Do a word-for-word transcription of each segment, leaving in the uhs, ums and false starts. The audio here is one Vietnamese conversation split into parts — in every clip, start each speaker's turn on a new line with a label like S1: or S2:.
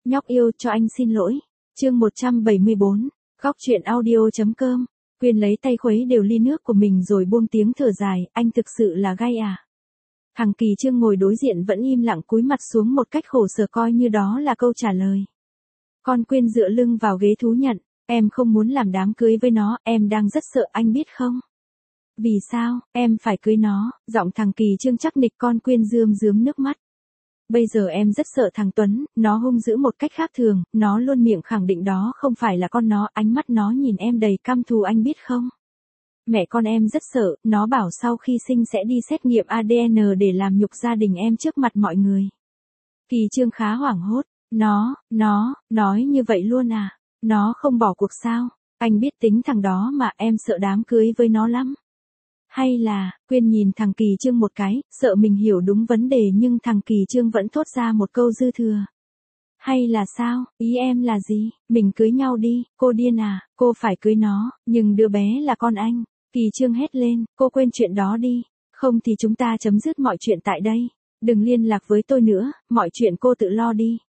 S1: Nhóc yêu cho anh xin lỗi. Chương một trăm bảy mươi bốn, góc truyện audio.com. Quyên lấy tay khuấy đều ly nước của mình rồi buông tiếng thở dài, anh thực sự là gay à. Thằng Kỳ Trương ngồi đối diện vẫn im lặng cúi mặt xuống một cách khổ sở coi như đó là câu trả lời. Con Quyên dựa lưng vào ghế thú nhận, em không muốn làm đám cưới với nó, em đang rất sợ anh biết không? Vì sao, em phải cưới nó, giọng thằng Kỳ Trương chắc nịch. Con Quyên rơm rớm nước mắt. Bây giờ em rất sợ thằng Tuấn, nó hung dữ một cách khác thường, nó luôn miệng khẳng định đó không phải là con nó, ánh mắt nó nhìn em đầy căm thù anh biết không? Mẹ con em rất sợ, nó bảo sau khi sinh sẽ đi xét nghiệm a đê en để làm nhục gia đình em trước mặt mọi người. Kỳ Trương khá hoảng hốt, nó, nó, nói như vậy luôn à? Nó không bỏ cuộc sao? Anh biết tính thằng đó mà, em sợ đám cưới với nó lắm. Hay là, Quyên nhìn thằng Kỳ Trương một cái, sợ mình hiểu đúng vấn đề nhưng thằng Kỳ Trương vẫn thốt ra một câu dư thừa. Hay là sao, ý em là gì, mình cưới nhau đi, cô điên à, cô phải cưới nó, nhưng đứa bé là con anh. Kỳ Trương hét lên, cô quên chuyện đó đi, không thì chúng ta chấm dứt mọi chuyện tại đây, đừng liên lạc với tôi nữa, mọi chuyện cô tự lo đi.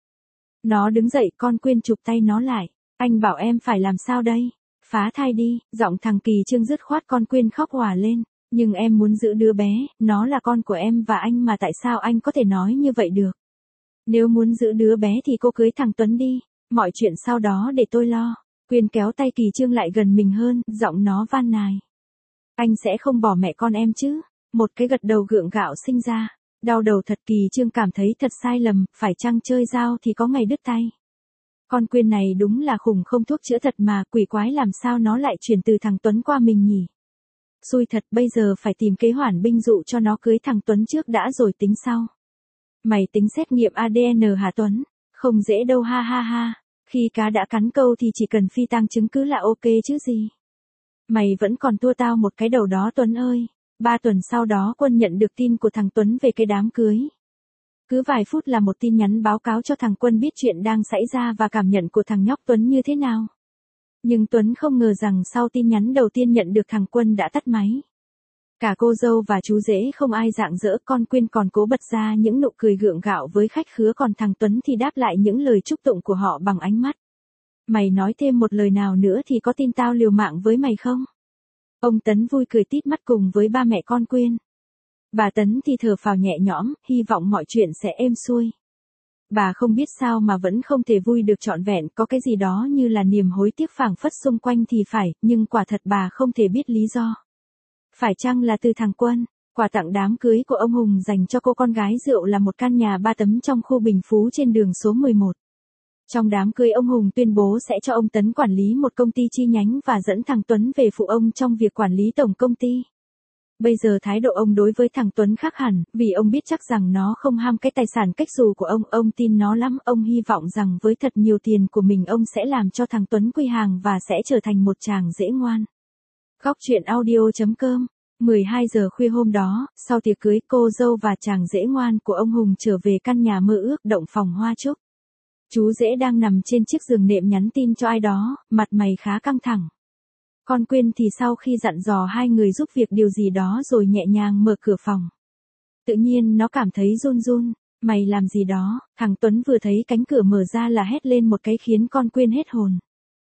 S1: Nó đứng dậy, con Quyên chụp tay nó lại, anh bảo em phải làm sao đây? Phá thai đi, giọng thằng Kỳ Trương dứt khoát. Con Quyên khóc òa lên, nhưng em muốn giữ đứa bé, nó là con của em và anh mà, tại sao anh có thể nói như vậy được? Nếu muốn giữ đứa bé thì cô cưới thằng Tuấn đi, mọi chuyện sau đó để tôi lo. Quyên kéo tay Kỳ Trương lại gần mình hơn, giọng nó van nài. Anh sẽ không bỏ mẹ con em chứ? Một cái gật đầu gượng gạo sinh ra. Đau đầu thật. Kỳ Trương cảm thấy thật sai lầm, phải chăng chơi dao thì có ngày đứt tay. Con Quyên này đúng là khủng không thuốc chữa thật mà, quỷ quái làm sao nó lại chuyển từ thằng Tuấn qua mình nhỉ? Xui thật, bây giờ phải tìm kế hoản binh dụ cho nó cưới thằng Tuấn trước đã rồi tính sau. Mày tính xét nghiệm a đê en hả Tuấn? Không dễ đâu ha ha ha. Khi cá đã cắn câu thì chỉ cần phi tang chứng cứ là ok chứ gì. Mày vẫn còn thua tao một cái đầu đó Tuấn ơi. Ba tuần sau đó Quân nhận được tin của thằng Tuấn về cái đám cưới. Cứ vài phút là một tin nhắn báo cáo cho thằng Quân biết chuyện đang xảy ra và cảm nhận của thằng nhóc Tuấn như thế nào. Nhưng Tuấn không ngờ rằng sau tin nhắn đầu tiên nhận được thằng Quân đã tắt máy. Cả cô dâu và chú rể không ai rạng rỡ, con Quyên còn cố bật ra những nụ cười gượng gạo với khách khứa, còn thằng Tuấn thì đáp lại những lời chúc tụng của họ bằng ánh mắt. Mày nói thêm một lời nào nữa thì có tin tao liều mạng với mày không? Ông Tấn vui cười tít mắt cùng với ba mẹ con Quyên. Bà Tấn thì thở phào nhẹ nhõm, hy vọng mọi chuyện sẽ êm xuôi. Bà không biết sao mà vẫn không thể vui được trọn vẹn, có cái gì đó như là niềm hối tiếc phảng phất xung quanh thì phải, nhưng quả thật bà không thể biết lý do. Phải chăng là từ thằng Quân? Quà tặng đám cưới của ông Hùng dành cho cô con gái rượu là một căn nhà ba tấm trong khu Bình Phú trên đường số mười một. Trong đám cưới ông Hùng tuyên bố sẽ cho ông Tấn quản lý một công ty chi nhánh và dẫn thằng Tuấn về phụ ông trong việc quản lý tổng công ty. Bây giờ thái độ ông đối với thằng Tuấn khác hẳn, vì ông biết chắc rằng nó không ham cái tài sản cách xù của ông, ông tin nó lắm, ông hy vọng rằng với thật nhiều tiền của mình ông sẽ làm cho thằng Tuấn quy hàng và sẽ trở thành một chàng rể ngoan. Góc truyện audio.com. mười hai giờ khuya hôm đó, sau tiệc cưới, cô dâu và chàng rể ngoan của ông Hùng trở về căn nhà mơ ước động phòng hoa trúc. Chú rể đang nằm trên chiếc giường nệm nhắn tin cho ai đó, mặt mày khá căng thẳng. Con Quyên thì sau khi dặn dò hai người giúp việc điều gì đó rồi nhẹ nhàng mở cửa phòng. Tự nhiên nó cảm thấy run run, mày làm gì đó? Thằng Tuấn vừa thấy cánh cửa mở ra là hét lên một cái khiến con Quyên hết hồn.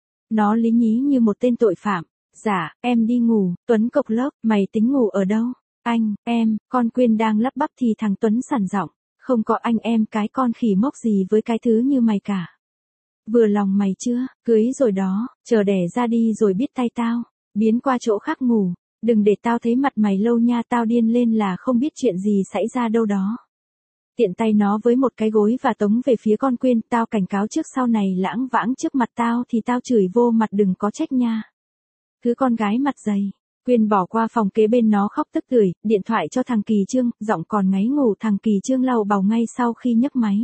S1: Nó lý nhí như một tên tội phạm. Dạ, em đi ngủ. Tuấn cộc lốc, mày tính ngủ ở đâu? Anh, em, con Quyên đang lắp bắp thì thằng Tuấn sẵn giọng, không có anh em cái con khỉ mốc gì với cái thứ như mày cả. Vừa lòng mày chưa, cưới rồi đó, chờ đẻ ra đi rồi biết tay tao, biến qua chỗ khác ngủ, đừng để tao thấy mặt mày lâu nha, tao điên lên là không biết chuyện gì xảy ra đâu đó. Tiện tay nó với một cái gối và tống về phía con Quyên, tao cảnh cáo trước sau này lãng vãng trước mặt tao thì tao chửi vô mặt đừng có trách nha. Thứ con gái mặt dày. Quyên bỏ qua phòng kế bên nó khóc tức tưởi, điện thoại cho thằng Kỳ Trương, giọng còn ngáy ngủ. Thằng Kỳ Trương lau bầu ngay sau khi nhấc máy.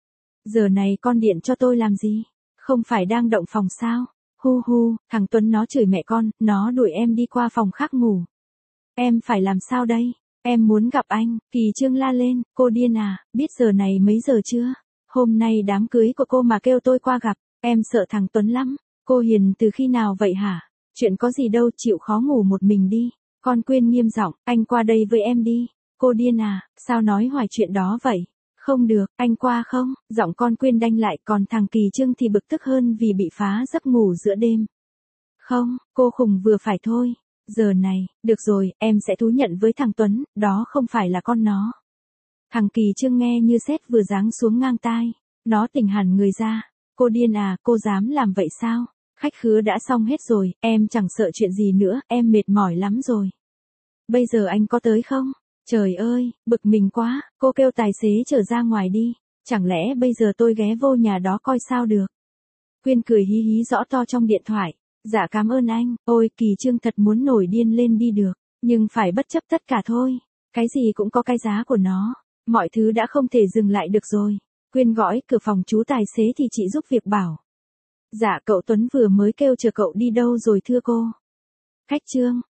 S1: Giờ này con điện cho tôi làm gì? Không phải đang động phòng sao? Hu hu, thằng Tuấn nó chửi mẹ con, nó đuổi em đi qua phòng khác ngủ. Em phải làm sao đây? Em muốn gặp anh. Kỳ Trương la lên, cô điên à, biết giờ này mấy giờ chưa? Hôm nay đám cưới của cô mà kêu tôi qua gặp, em sợ thằng Tuấn lắm. Cô hiền từ khi nào vậy hả? Chuyện có gì đâu, chịu khó ngủ một mình đi. Con Quyên nghiêm giọng, anh qua đây với em đi. Cô điên à, sao nói hoài chuyện đó vậy? Không được, anh qua không? Giọng con Quyên đanh lại, còn thằng Kỳ Trưng thì bực tức hơn vì bị phá giấc ngủ giữa đêm. Không, cô khùng vừa phải thôi. Giờ này, được rồi, em sẽ thú nhận với thằng Tuấn, đó không phải là con nó. Thằng Kỳ Trưng nghe như sét vừa giáng xuống ngang tai. Nó tỉnh hẳn người ra. Cô điên à, cô dám làm vậy sao? Khách khứa đã xong hết rồi, em chẳng sợ chuyện gì nữa, em mệt mỏi lắm rồi. Bây giờ anh có tới không? Trời ơi, bực mình quá, cô kêu tài xế chở ra ngoài đi. Chẳng lẽ bây giờ tôi ghé vô nhà đó coi sao được? Quyên cười hí hí rõ to trong điện thoại. Dạ cảm ơn anh, ôi Kỳ Trưng thật muốn nổi điên lên đi được. Nhưng phải bất chấp tất cả thôi. Cái gì cũng có cái giá của nó. Mọi thứ đã không thể dừng lại được rồi. Quyên gõ cửa phòng chú tài xế thì chị giúp việc bảo. Dạ cậu Tuấn vừa mới kêu chờ cậu đi đâu rồi thưa cô? Khách Trương,